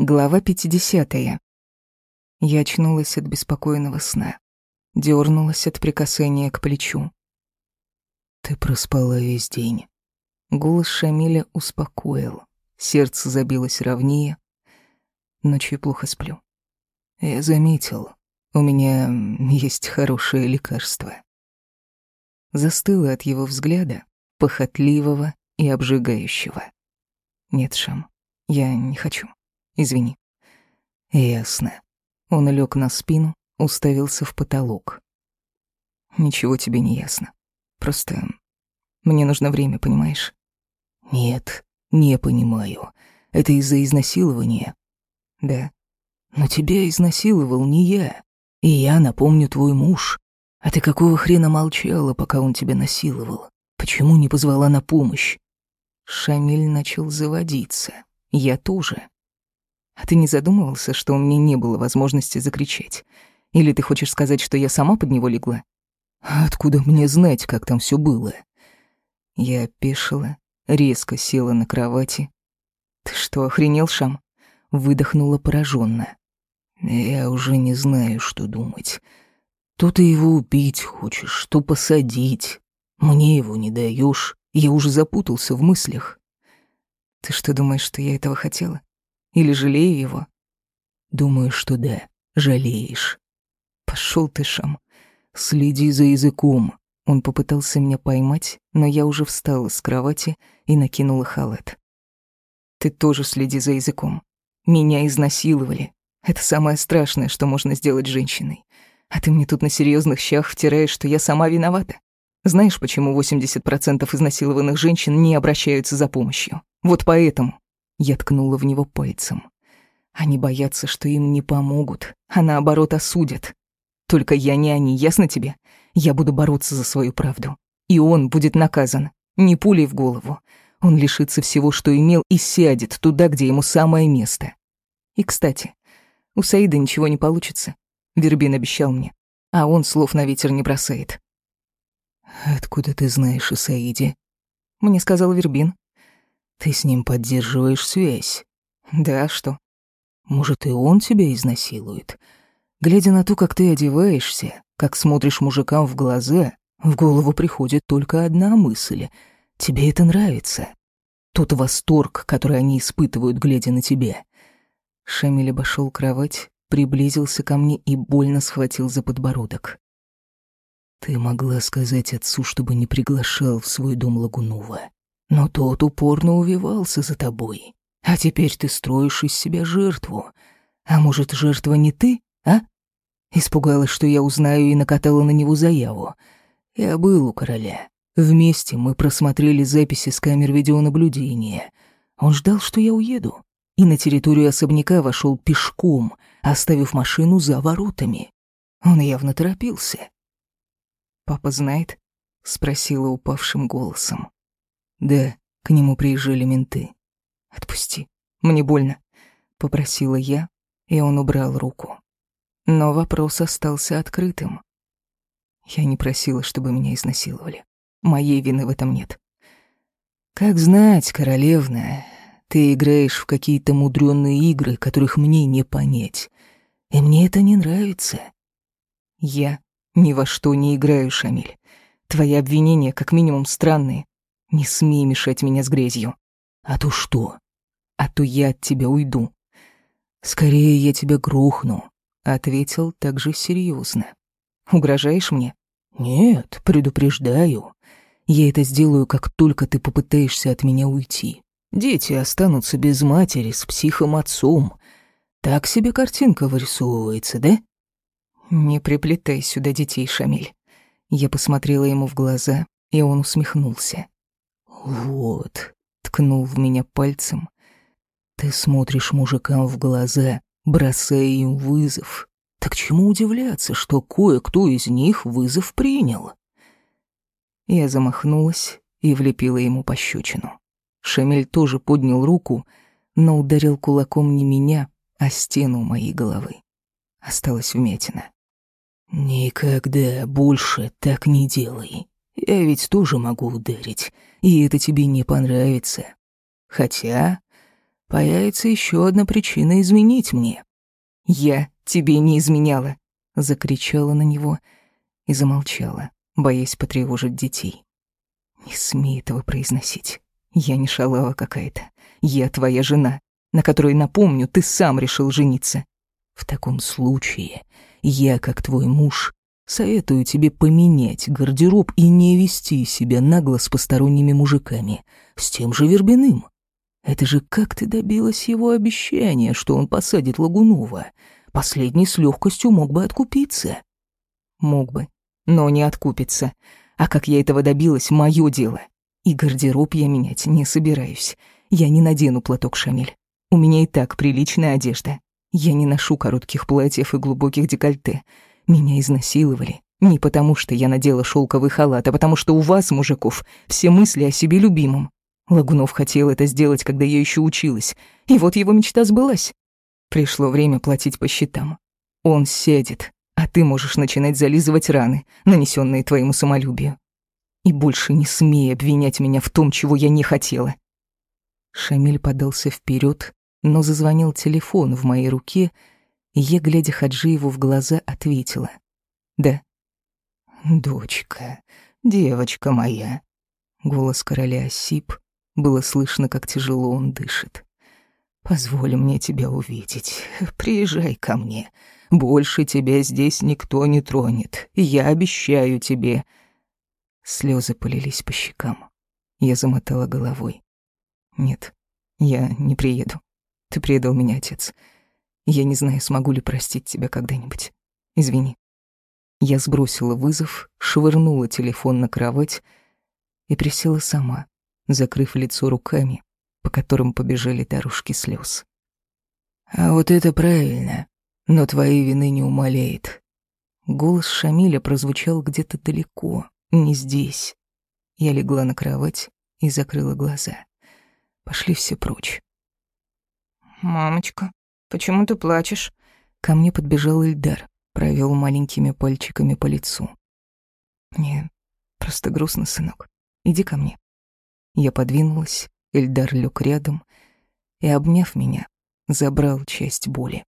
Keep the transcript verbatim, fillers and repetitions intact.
Глава пятидесятая. Я очнулась от беспокойного сна. Дёрнулась от прикосновения к плечу. «Ты проспала весь день». Голос Шамиля успокоил. Сердце забилось ровнее. Ночью плохо сплю. «Я заметил, у меня есть хорошее лекарство». Застыла от его взгляда, похотливого и обжигающего. «Нет, Шам, я не хочу. Извини». «Ясно». Он лег на спину, уставился в потолок. «Ничего тебе не ясно. Просто мне нужно время, понимаешь?» «Нет, не понимаю. Это из-за изнасилования?» «Да». «Но тебя изнасиловал не я. И я, напомню, твой муж. А ты какого хрена молчала, пока он тебя насиловал? Почему не позвала на помощь?» Шамиль начал заводиться. Я тоже. «А ты не задумывался, что у меня не было возможности закричать? Или ты хочешь сказать, что я сама под него легла?» «А откуда мне знать, как там все было?» Я опешила, резко села на кровати. «Ты что, охренел, Шам?» Выдохнула пораженно. «Я уже не знаю, что думать. То ты его убить хочешь, то посадить. Мне его не даешь. Я уже запутался в мыслях». «Ты что, думаешь, что я этого хотела? Или жалею его?» «Думаю, что да, жалеешь». «Пошёл ты, Шам». «Следи за языком». Он попытался меня поймать, но я уже встала с кровати и накинула халат. «Ты тоже следи за языком. Меня изнасиловали. Это самое страшное, что можно сделать женщиной. А ты мне тут на серьезных щах втираешь, что я сама виновата. Знаешь, почему восемьдесят процентов изнасилованных женщин не обращаются за помощью? Вот поэтому». Я ткнула в него пальцем. «Они боятся, что им не помогут, а наоборот осудят. Только я не они, ясно тебе? Я буду бороться за свою правду. И он будет наказан. Не пулей в голову. Он лишится всего, что имел, и сядет туда, где ему самое место. И, кстати, у Саида ничего не получится. Вербин обещал мне. А он слов на ветер не бросает». «Откуда ты знаешь о Саиде?» Мне сказал Вербин. «Ты с ним поддерживаешь связь?» «Да, что?» «Может, и он тебя изнасилует? Глядя на то, как ты одеваешься, как смотришь мужикам в глаза, в голову приходит только одна мысль. Тебе это нравится. Тот восторг, который они испытывают, глядя на тебя». Шамиль обошел кровать, приблизился ко мне и больно схватил за подбородок. «Ты могла сказать отцу, чтобы не приглашал в свой дом Лагунова. Но тот упорно увивался за тобой. А теперь ты строишь из себя жертву. А может, жертва не ты, а? Испугалась, что я узнаю, и накатала на него заяву. Я был у короля. Вместе мы просмотрели записи с камер видеонаблюдения. Он ждал, что я уеду. И на территорию особняка вошел пешком, оставив машину за воротами. Он явно торопился. «Папа знает?» — спросила упавшим голосом. «Да, к нему приезжали менты». «Отпусти, мне больно», — попросила я, и он убрал руку. Но вопрос остался открытым. Я не просила, чтобы меня изнасиловали. Моей вины в этом нет. «Как знать, королевна, ты играешь в какие-то мудрёные игры, которых мне не понять. И мне это не нравится». «Я ни во что не играю, Шамиль. Твои обвинения как минимум странные. Не смей мешать меня с грязью». «А то что?» «А то я от тебя уйду». «Скорее я тебя грохну», — ответил также серьезно. «Угрожаешь мне?» «Нет, предупреждаю. Я это сделаю, как только ты попытаешься от меня уйти. Дети останутся без матери с психом-отцом. Так себе картинка вырисовывается, да?» «Не приплетай сюда детей, Шамиль». Я посмотрела ему в глаза, и он усмехнулся. «Вот», — ткнул в меня пальцем. «Ты смотришь мужикам в глаза, бросая им вызов. Так чему удивляться, что кое-кто из них вызов принял?» Я замахнулась и влепила ему пощечину. Шамиль тоже поднял руку, но ударил кулаком не меня, а стену моей головы. Осталась вмятина. «Никогда больше так не делай. Я ведь тоже могу ударить, и это тебе не понравится. Хотя появится еще одна причина изменить мне». «Я тебе не изменяла», — закричала на него и замолчала, боясь потревожить детей. «Не смей этого произносить. Я не шалава какая-то. Я твоя жена, на которой, напомню, ты сам решил жениться». «В таком случае я, как твой муж, советую тебе поменять гардероб и не вести себя нагло с посторонними мужиками, с тем же Вербиным. Это же как ты добилась его обещания, что он посадит Лагунова? Последний с легкостью мог бы откупиться». «Мог бы, но не откупится. А как я этого добилась, мое дело. И гардероб я менять не собираюсь. Я не надену платок, Шамиль. У меня и так приличная одежда. Я не ношу коротких платьев и глубоких декольте. Меня изнасиловали. Не потому, что я надела шелковый халат, а потому что у вас, мужиков, все мысли о себе любимом. Лагунов хотел это сделать, когда я еще училась. И вот его мечта сбылась. Пришло время платить по счетам. Он сядет, а ты можешь начинать зализывать раны, нанесенные твоему самолюбию. И больше не смей обвинять меня в том, чего я не хотела». Шамиль подался вперед, но зазвонил телефон в моей руке, и я, глядя Хаджиеву в глаза, ответила: «Да». «Дочка, девочка моя». Голос короля осип, было слышно, как тяжело он дышит. «Позволь мне тебя увидеть. Приезжай ко мне. Больше тебя здесь никто не тронет. Я обещаю тебе». Слезы полились по щекам. Я замотала головой. «Нет, я не приеду. Ты предал меня, отец. Я не знаю, смогу ли простить тебя когда-нибудь. Извини». Я сбросила вызов, швырнула телефон на кровать и присела сама, закрыв лицо руками, по которым побежали дорожки слез. «А вот это правильно, но твоей вины не умаляет». Голос Шамиля прозвучал где-то далеко, не здесь. Я легла на кровать и закрыла глаза. Пошли все прочь. «Мамочка, почему ты плачешь?» Ко мне подбежал Ильдар, провел маленькими пальчиками по лицу. «Мне просто грустно, сынок. Иди ко мне». Я подвинулась, Ильдар лег рядом и, обняв меня, забрал часть боли.